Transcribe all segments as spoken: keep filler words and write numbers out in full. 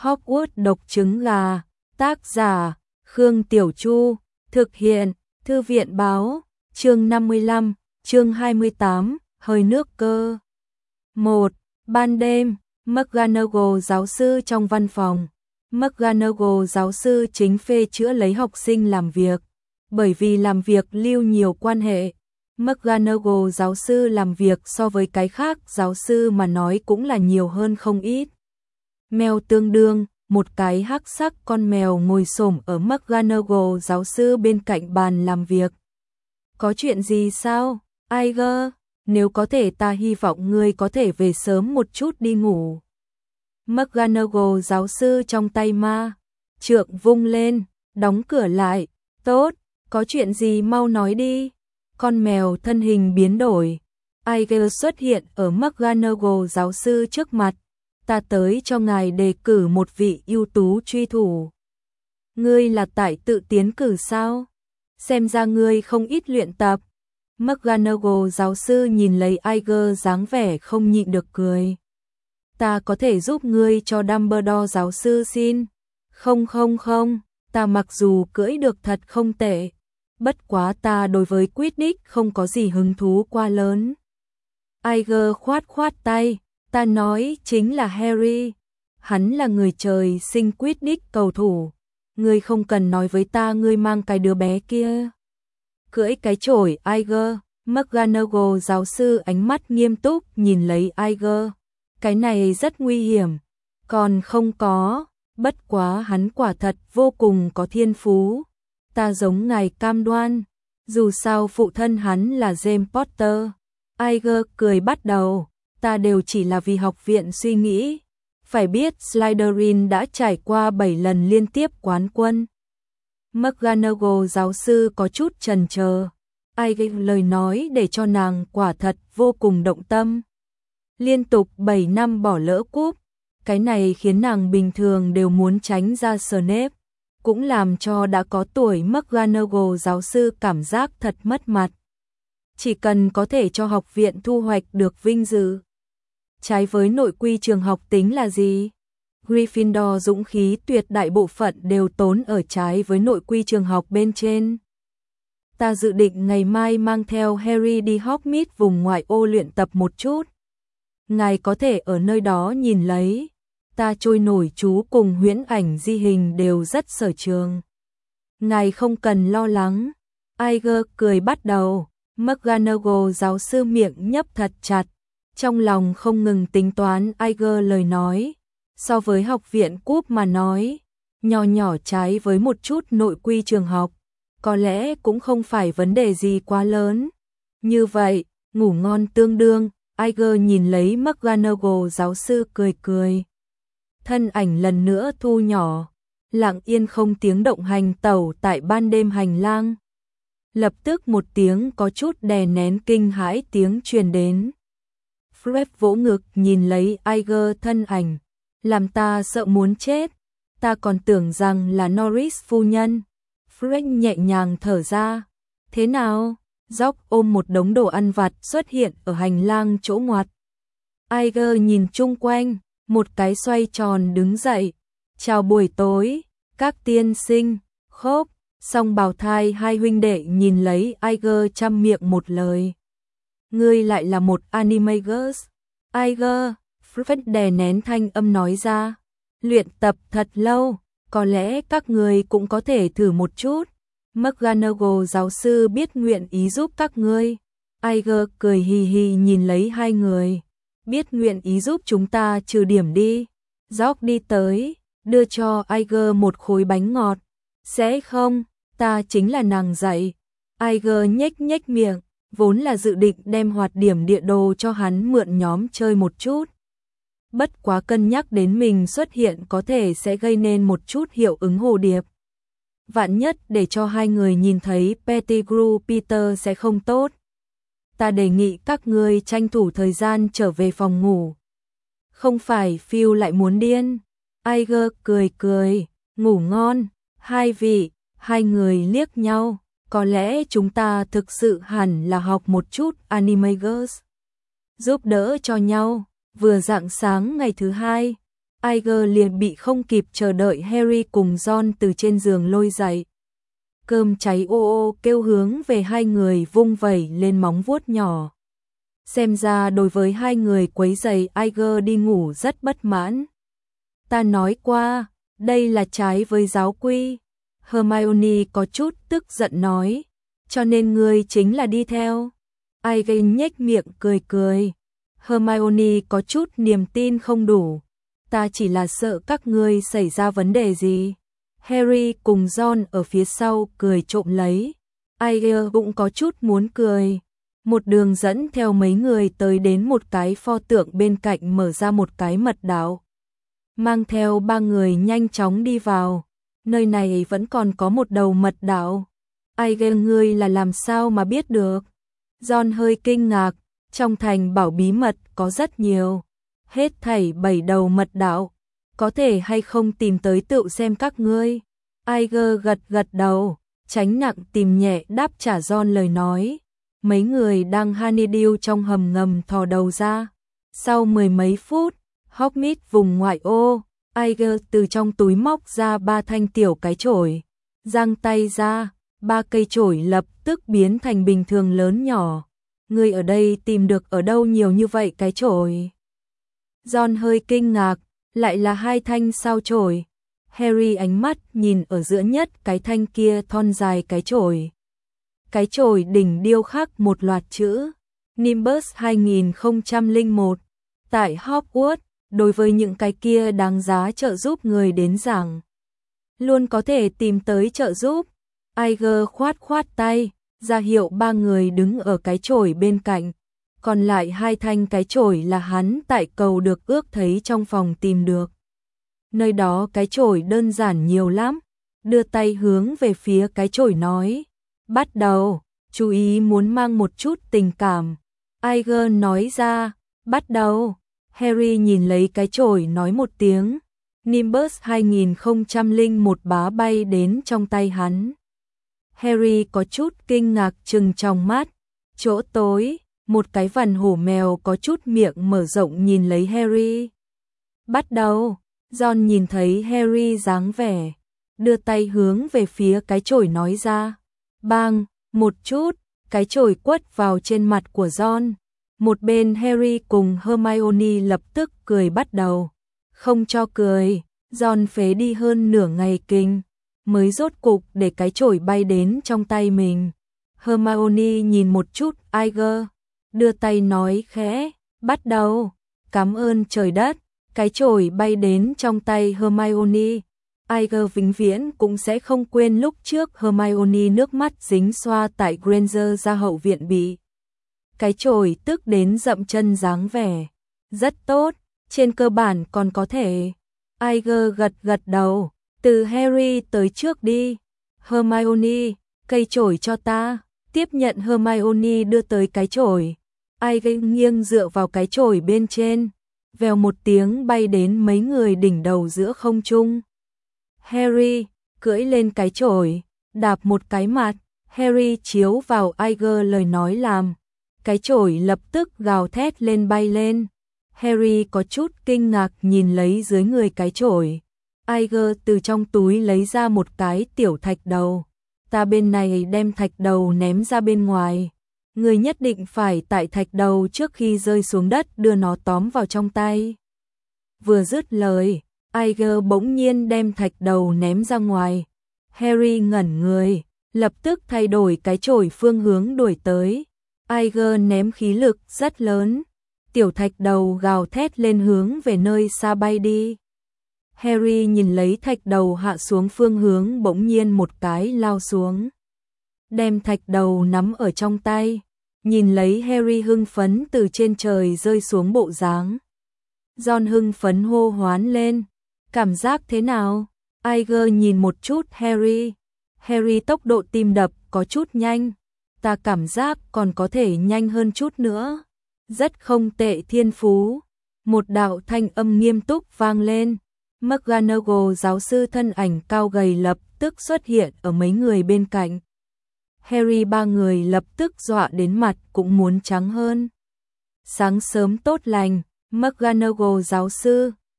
Hogwarts độc trứng gà, tác giả, Khương Tiểu Chu, thực hiện, Thư viện báo, chương năm mươi lăm, chương hai mươi tám, hơi nước cơ. một. Ban đêm, McGonagall giáo sư trong văn phòng. McGonagall giáo sư chính phê chữa lấy học sinh làm việc, bởi vì làm việc lưu nhiều quan hệ. McGonagall giáo sư làm việc so với cái khác giáo sư mà nói cũng là nhiều hơn không ít. Mèo tương đương, một cái hắc sắc con mèo ngồi xổm ở McGonagall giáo sư bên cạnh bàn làm việc. Có chuyện gì sao, Iger? Nếu có thể ta hy vọng ngươi có thể về sớm một chút đi ngủ. McGonagall giáo sư trong tay ma trượng vung lên, đóng cửa lại. Tốt, có chuyện gì mau nói đi. Con mèo thân hình biến đổi. Iger xuất hiện ở McGonagall giáo sư trước mặt. Ta tới cho ngài đề cử một vị ưu tú truy thủ. Ngươi là tại tự tiến cử sao? Xem ra ngươi không ít luyện tập. McGonagall giáo sư nhìn lấy Iger dáng vẻ không nhịn được cười. Ta có thể giúp ngươi cho Dumbledore giáo sư xin. Không không không, ta mặc dù cưỡi được thật không tệ. Bất quá ta đối với Quidditch không có gì hứng thú quá lớn. Iger khoát khoát tay, ta nói chính là Harry. Hắn là người trời sinh Quidditch cầu thủ. Ngươi không cần nói với ta ngươi mang cái đứa bé kia. Cưỡi cái chổi Iger. McGonagall giáo sư ánh mắt nghiêm túc nhìn lấy Iger. Cái này rất nguy hiểm. Còn không có, bất quá hắn quả thật vô cùng có thiên phú. Ta giống ngài cam đoan. Dù sao phụ thân hắn là James Potter. Iger cười bắt đầu. Ta đều chỉ là vì học viện suy nghĩ. Phải biết Slytherin đã trải qua bảy lần liên tiếp quán quân. McGonagall giáo sư có chút chần chờ. Iger lời nói để cho nàng quả thật vô cùng động tâm. Liên tục bảy năm bỏ lỡ cúp. Cái này khiến nàng bình thường đều muốn tránh ra Snape. Cũng làm cho đã có tuổi McGonagall giáo sư cảm giác thật mất mặt. Chỉ cần có thể cho học viện thu hoạch được vinh dự. Trái với nội quy trường học tính là gì? Gryffindor dũng khí tuyệt đại bộ phận đều tốn ở trái với nội quy trường học bên trên. Ta dự định ngày mai mang theo Harry đi Hogsmeade vùng ngoại ô luyện tập một chút. Ngài có thể ở nơi đó nhìn lấy. Ta trôi nổi chú cùng huyễn ảnh di hình đều rất sở trường. Ngài không cần lo lắng. Iger cười bắt đầu. McGonagall giáo sư miệng nhấp thật chặt. Trong lòng không ngừng tính toán Iger lời nói. So với học viện cúp mà nói, nhỏ nhỏ trái với một chút nội quy trường học, có lẽ cũng không phải vấn đề gì quá lớn. Như vậy, ngủ ngon tương đương. Iger nhìn lấy McGonagall giáo sư cười cười. Thân ảnh lần nữa thu nhỏ, lặng yên không tiếng động hành tẩu tại ban đêm hành lang. Lập tức một tiếng có chút đè nén kinh hãi tiếng truyền đến. Fred vỗ ngực nhìn lấy Iger thân ảnh, làm ta sợ muốn chết. Ta còn tưởng rằng là Norris phu nhân. Fred nhẹ nhàng thở ra. Thế nào? George ôm một đống đồ ăn vặt xuất hiện ở hành lang chỗ ngoặt. Iger nhìn chung quanh, một cái xoay tròn đứng dậy. Chào buổi tối, các tiên sinh. Khốp, song bào thai hai huynh đệ nhìn lấy Iger chăm miệng một lời. Ngươi lại là một animagus. Iger, Fred đè nén thanh âm nói ra. Luyện tập thật lâu, có lẽ các ngươi cũng có thể thử một chút. McGonagall giáo sư biết nguyện ý giúp các ngươi. Iger cười hì hì nhìn lấy hai người. Biết nguyện ý giúp chúng ta trừ điểm đi. George đi tới, đưa cho Iger một khối bánh ngọt. Sẽ không, ta chính là nàng dạy. Iger nhếch nhếch miệng, vốn là dự định đem hoạt điểm địa đồ cho hắn mượn nhóm chơi một chút. Bất quá cân nhắc đến mình xuất hiện có thể sẽ gây nên một chút hiệu ứng hồ điệp. Vạn nhất để cho hai người nhìn thấy Pettigrew Peter sẽ không tốt. Ta đề nghị các ngươi tranh thủ thời gian trở về phòng ngủ. Không phải Phil lại muốn điên. Iger cười cười, ngủ ngon. Hai vị, hai người liếc nhau. Có lẽ chúng ta thực sự hẳn là học một chút Animagus. Giúp đỡ cho nhau. Vừa rạng sáng ngày thứ hai, Iger liền bị không kịp chờ đợi Harry cùng Ron từ trên giường lôi dậy. Cơm cháy ô ô kêu hướng về hai người vung vẩy lên móng vuốt nhỏ. Xem ra đối với hai người quấy rầy Iger đi ngủ rất bất mãn. Ta nói qua, đây là trái với giáo quy. Hermione có chút tức giận nói, cho nên ngươi chính là đi theo. Iger nhếch miệng cười cười. Hermione có chút niềm tin không đủ. Ta chỉ là sợ các ngươi xảy ra vấn đề gì. Harry cùng Ron ở phía sau cười trộm lấy. Iger cũng có chút muốn cười. Một đường dẫn theo mấy người tới đến một cái pho tượng bên cạnh mở ra một cái mật đạo. Mang theo ba người nhanh chóng đi vào. Nơi này vẫn còn có một đầu mật đạo. Iger ngươi là làm sao mà biết được? Ron hơi kinh ngạc, trong thành bảo bí mật có rất nhiều. Hết thảy bảy đầu mật đạo. Có thể hay không tìm tới tự xem các ngươi. Iger gật gật đầu, tránh nặng tìm nhẹ đáp trả Ron lời nói. Mấy người đang honeydew trong hầm ngầm thò đầu ra. Sau mười mấy phút, Hogsmeade vùng ngoại ô, Iger từ trong túi móc ra ba thanh tiểu cái chổi. Giang tay ra, ba cây chổi lập tức biến thành bình thường lớn nhỏ. Người ở đây tìm được ở đâu nhiều như vậy cái chổi? Ron hơi kinh ngạc, lại là hai thanh sao chổi. Harry ánh mắt nhìn ở giữa nhất cái thanh kia thon dài cái chổi. Cái chổi đỉnh điêu khắc một loạt chữ Nimbus hai không không một. Tại Hogwarts, đối với những cái kia đáng giá trợ giúp người đến giảng, luôn có thể tìm tới trợ giúp. Iger khoát khoát tay, ra hiệu ba người đứng ở cái chổi bên cạnh. Còn lại hai thanh cái chổi là hắn tại cầu được ước thấy trong phòng tìm được. Nơi đó cái chổi đơn giản nhiều lắm. Đưa tay hướng về phía cái chổi nói. Bắt đầu, chú ý muốn mang một chút tình cảm. Iger nói ra, bắt đầu. Harry nhìn lấy cái chổi nói một tiếng. Nimbus hai không không một bá bay đến trong tay hắn. Harry có chút kinh ngạc trừng trong mắt. Chỗ tối, một cái vằn hổ mèo có chút miệng mở rộng nhìn lấy Harry. Bắt đầu, Ron nhìn thấy Harry dáng vẻ, đưa tay hướng về phía cái chổi nói ra. Bang, một chút, cái chổi quất vào trên mặt của Ron. Một bên Harry cùng Hermione lập tức cười bắt đầu. Không cho cười, Ron phế đi hơn nửa ngày kinh, mới rốt cục để cái chổi bay đến trong tay mình. Hermione nhìn một chút Iger, đưa tay nói khẽ, bắt đầu. Cảm ơn trời đất, cái chổi bay đến trong tay Hermione. Iger vĩnh viễn cũng sẽ không quên lúc trước Hermione nước mắt dính xoa tại Granger ra hậu viện bị cái chổi tức đến dậm chân dáng vẻ. Rất tốt, trên cơ bản còn có thể. Iger gật gật đầu, từ Harry tới trước đi. Hermione, cây chổi cho ta. Tiếp nhận Hermione đưa tới cái chổi. Iger nghiêng dựa vào cái chổi bên trên. Vèo một tiếng bay đến mấy người đỉnh đầu giữa không trung. Harry, cưỡi lên cái chổi, đạp một cái mặt. Harry chiếu vào Iger lời nói làm. Cái chổi lập tức gào thét lên bay lên. Harry có chút kinh ngạc nhìn lấy dưới người cái chổi. Iger từ trong túi lấy ra một cái tiểu thạch đầu. Ta bên này đem thạch đầu ném ra bên ngoài. Người nhất định phải tại thạch đầu trước khi rơi xuống đất đưa nó tóm vào trong tay. Vừa dứt lời, Iger bỗng nhiên đem thạch đầu ném ra ngoài. Harry ngẩn người, lập tức thay đổi cái chổi phương hướng đuổi tới. Iger ném khí lực rất lớn. Tiểu thạch đầu gào thét lên hướng về nơi xa bay đi. Harry nhìn lấy thạch đầu hạ xuống phương hướng bỗng nhiên một cái lao xuống. Đem thạch đầu nắm ở trong tay. Nhìn lấy Harry hưng phấn từ trên trời rơi xuống bộ dáng. Ron hưng phấn hô hoán lên. Cảm giác thế nào? Iger nhìn một chút Harry. Harry tốc độ tim đập có chút nhanh. Ta cảm giác còn có thể nhanh hơn chút nữa. Rất không tệ thiên phú. Một đạo thanh âm nghiêm túc vang lên. McGonagall giáo sư thân ảnh cao gầy lập tức xuất hiện ở mấy người bên cạnh. Harry ba người lập tức dọa đến mặt cũng muốn trắng hơn. Sáng sớm tốt lành, McGonagall giáo sư,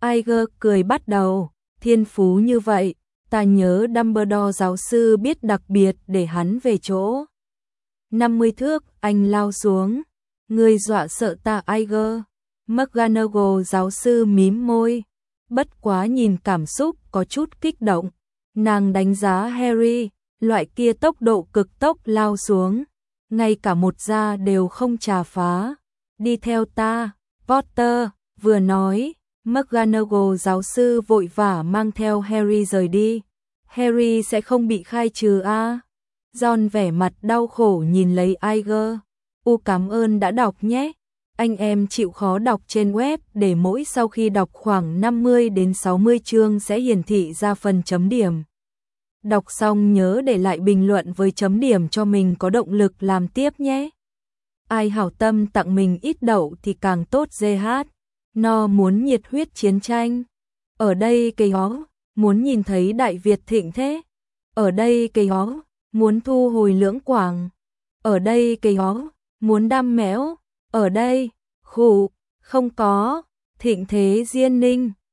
Iger cười bắt đầu, thiên phú như vậy, ta nhớ Dumbledore giáo sư biết đặc biệt để hắn về chỗ. năm mươi thước, anh lao xuống. Người dọa sợ ta Iger. McGonagall giáo sư mím môi. Bất quá nhìn cảm xúc có chút kích động. Nàng đánh giá Harry, loại kia tốc độ cực tốc lao xuống. Ngay cả một da đều không chà phá. Đi theo ta, Potter, vừa nói. McGonagall giáo sư vội vã mang theo Harry rời đi. Harry sẽ không bị khai trừ a? Ron vẻ mặt đau khổ nhìn lấy Iger. U cảm ơn đã đọc nhé. Anh em chịu khó đọc trên web để mỗi sau khi đọc khoảng năm mươi đến sáu mươi chương sẽ hiển thị ra phần chấm điểm. Đọc xong nhớ để lại bình luận với chấm điểm cho mình có động lực làm tiếp nhé. Ai hảo tâm tặng mình ít đậu thì càng tốt giê hát. No muốn nhiệt huyết chiến tranh. Ở đây cây hó, muốn nhìn thấy Đại Việt thịnh thế. Ở đây cây hó, muốn thu hồi Lưỡng Quảng. Ở đây cây hó, muốn đam mẽo. Ở đây, khủ, không có, thịnh thế Diên Ninh.